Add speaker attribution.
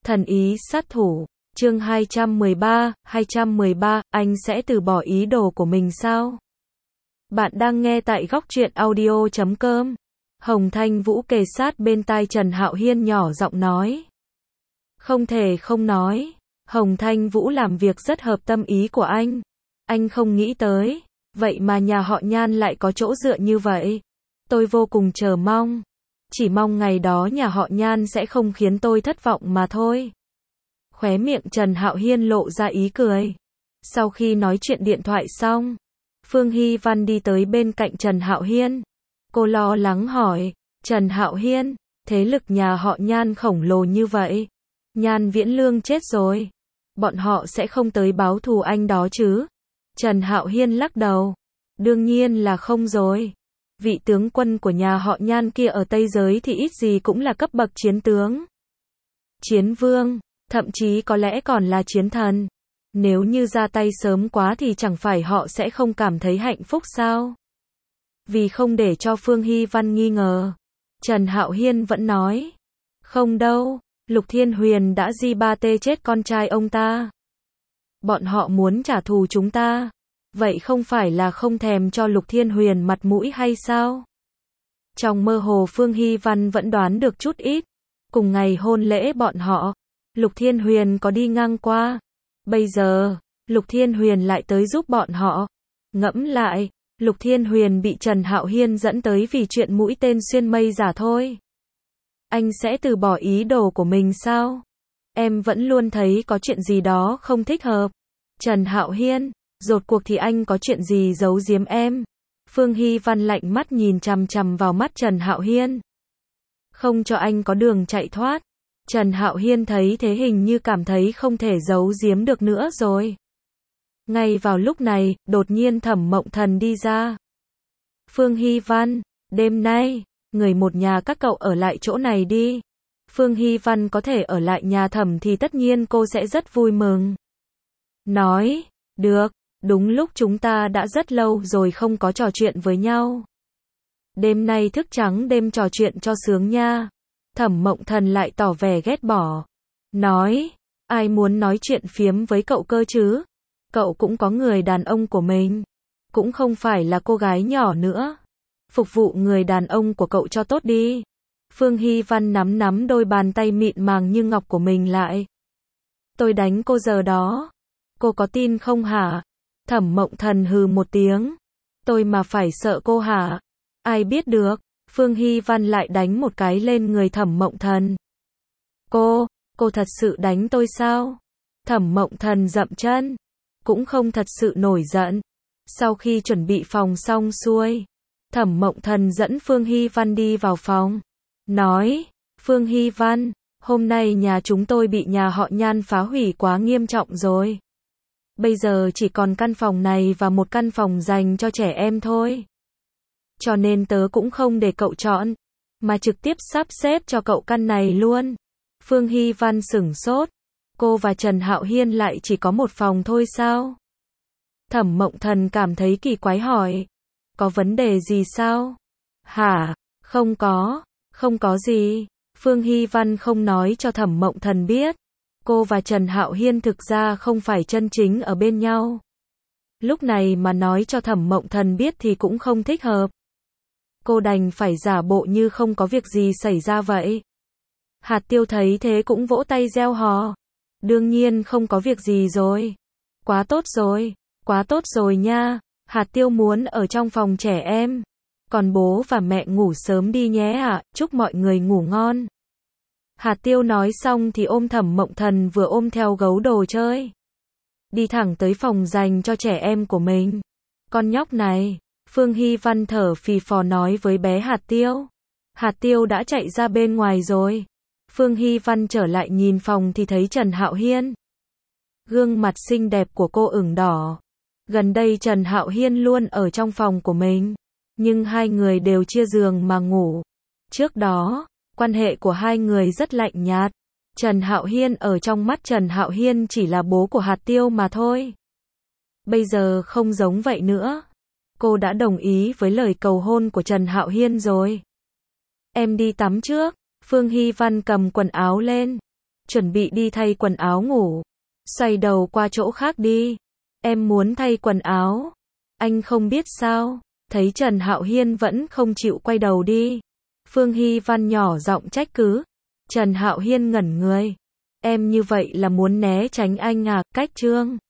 Speaker 1: Thần ý sát thủ, chương 213, anh sẽ từ bỏ ý đồ của mình sao? Bạn đang nghe tại góc truyện audio.com. Hồng Thanh Vũ kề sát bên tai Trần Hạo Hiên nhỏ giọng nói. Không thể không nói, Hồng Thanh Vũ làm việc rất hợp tâm ý của anh. Anh không nghĩ tới, vậy mà nhà họ Nhan lại có chỗ dựa như vậy. Tôi vô cùng chờ mong. Chỉ mong ngày đó nhà họ Nhan sẽ không khiến tôi thất vọng mà thôi. Khóe miệng Trần Hạo Hiên lộ ra ý cười. Sau khi nói chuyện điện thoại xong, Phương Hy Văn đi tới bên cạnh Trần Hạo Hiên. Cô lo lắng hỏi, Trần Hạo Hiên, thế lực nhà họ Nhan khổng lồ như vậy. Nhan Viễn Lương chết rồi. Bọn họ sẽ không tới báo thù anh đó chứ? Trần Hạo Hiên lắc đầu. Đương nhiên là không rồi. Vị tướng quân của nhà họ Nhan kia ở Tây Giới thì ít gì cũng là cấp bậc chiến tướng. Chiến vương, thậm chí có lẽ còn là chiến thần. Nếu như ra tay sớm quá thì chẳng phải họ sẽ không cảm thấy hạnh phúc sao? Vì không để cho Phương Hy Văn nghi ngờ, Trần Hạo Hiên vẫn nói. Không đâu, Lục Thiên Huyền đã di-ba-tê chết con trai ông ta. Bọn họ muốn trả thù chúng ta. Vậy không phải là không thèm cho Lục Thiên Huyền mặt mũi hay sao? Trong mơ hồ Phương Hy Văn vẫn đoán được chút ít. Cùng ngày hôn lễ bọn họ, Lục Thiên Huyền có đi ngang qua. Bây giờ, Lục Thiên Huyền lại tới giúp bọn họ. Ngẫm lại, Lục Thiên Huyền bị Trần Hạo Hiên dẫn tới vì chuyện mũi tên xuyên mây giả thôi. Anh sẽ từ bỏ ý đồ của mình sao? Em vẫn luôn thấy có chuyện gì đó không thích hợp. Trần Hạo Hiên, rốt cuộc thì anh có chuyện gì giấu giếm em? Phương Hy Văn lạnh mắt nhìn chằm chằm vào mắt Trần Hạo Hiên. Không cho anh có đường chạy thoát. Trần Hạo Hiên thấy thế hình như cảm thấy không thể giấu giếm được nữa rồi. Ngay vào lúc này, đột nhiên Thẩm Mộng Thần đi ra. Phương Hy Văn, đêm nay, người một nhà các cậu ở lại chỗ này đi. Phương Hy Văn có thể ở lại nhà Thẩm thì tất nhiên cô sẽ rất vui mừng. Nói, được, đúng lúc chúng ta đã rất lâu rồi không có trò chuyện với nhau. Đêm nay thức trắng đêm trò chuyện cho sướng nha. Thẩm Mộng Thần lại tỏ vẻ ghét bỏ. Nói, ai muốn nói chuyện phiếm với cậu cơ chứ? Cậu cũng có người đàn ông của mình. Cũng không phải là cô gái nhỏ nữa. Phục vụ người đàn ông của cậu cho tốt đi. Phương Hy Văn nắm đôi bàn tay mịn màng như ngọc của mình lại. Tôi đánh cô giờ đó. Cô có tin không hả? Thẩm Mộng Thần hừ một tiếng. Tôi mà phải sợ cô hả? Ai biết được. Phương Hy Văn lại đánh một cái lên người Thẩm Mộng Thần. Cô thật sự đánh tôi sao? Thẩm Mộng Thần dậm chân. Cũng không thật sự nổi giận. Sau khi chuẩn bị phòng xong xuôi, Thẩm Mộng Thần dẫn Phương Hy Văn đi vào phòng. Nói, Phương Hy Văn, hôm nay nhà chúng tôi bị nhà họ Nhan phá hủy quá nghiêm trọng rồi. Bây giờ chỉ còn căn phòng này và một căn phòng dành cho trẻ em thôi. Cho nên tớ cũng không để cậu chọn, mà trực tiếp sắp xếp cho cậu căn này luôn. Phương Hy Văn sửng sốt. Cô và Trần Hạo Hiên lại chỉ có một phòng thôi sao? Thẩm Mộng Thần cảm thấy kỳ quái hỏi. Có vấn đề gì sao? Hả? Không có gì. Phương Hy Văn không nói cho Thẩm Mộng Thần biết. Cô và Trần Hạo Hiên thực ra không phải chân chính ở bên nhau. Lúc này mà nói cho Thẩm Mộng Thần biết thì cũng không thích hợp. Cô đành phải giả bộ như không có việc gì xảy ra vậy. Hạt Tiêu thấy thế cũng vỗ tay reo hò. Đương nhiên không có việc gì rồi. Quá tốt rồi nha. Hạt Tiêu muốn ở trong phòng trẻ em. Còn bố và mẹ ngủ sớm đi nhé ạ, chúc mọi người ngủ ngon. Hạt Tiêu nói xong thì ôm Thẩm Mộng Thần vừa ôm theo gấu đồ chơi. Đi thẳng tới phòng dành cho trẻ em của mình. Con nhóc này, Phương Hy Văn thở phì phò nói với bé Hạt Tiêu. Hạt Tiêu đã chạy ra bên ngoài rồi. Phương Hy Văn trở lại nhìn phòng thì thấy Trần Hạo Hiên. Gương mặt xinh đẹp của cô ửng đỏ. Gần đây Trần Hạo Hiên luôn ở trong phòng của mình. Nhưng hai người đều chia giường mà ngủ. Trước đó, quan hệ của hai người rất lạnh nhạt. Trần Hạo Hiên ở trong mắt Trần Hạo Hiên chỉ là bố của Hạt Tiêu mà thôi. Bây giờ không giống vậy nữa. Cô đã đồng ý với lời cầu hôn của Trần Hạo Hiên rồi. Em đi tắm trước. Phương Hy Văn cầm quần áo lên. chuẩn bị đi thay quần áo ngủ. Xoay đầu qua chỗ khác đi. Em muốn thay quần áo. Anh không biết sao? Thấy Trần Hạo Hiên vẫn không chịu quay đầu đi. Phương Hy Văn nhỏ giọng trách cứ. Trần Hạo Hiên ngẩn người. Em như vậy là muốn né tránh anh à? Cách Trương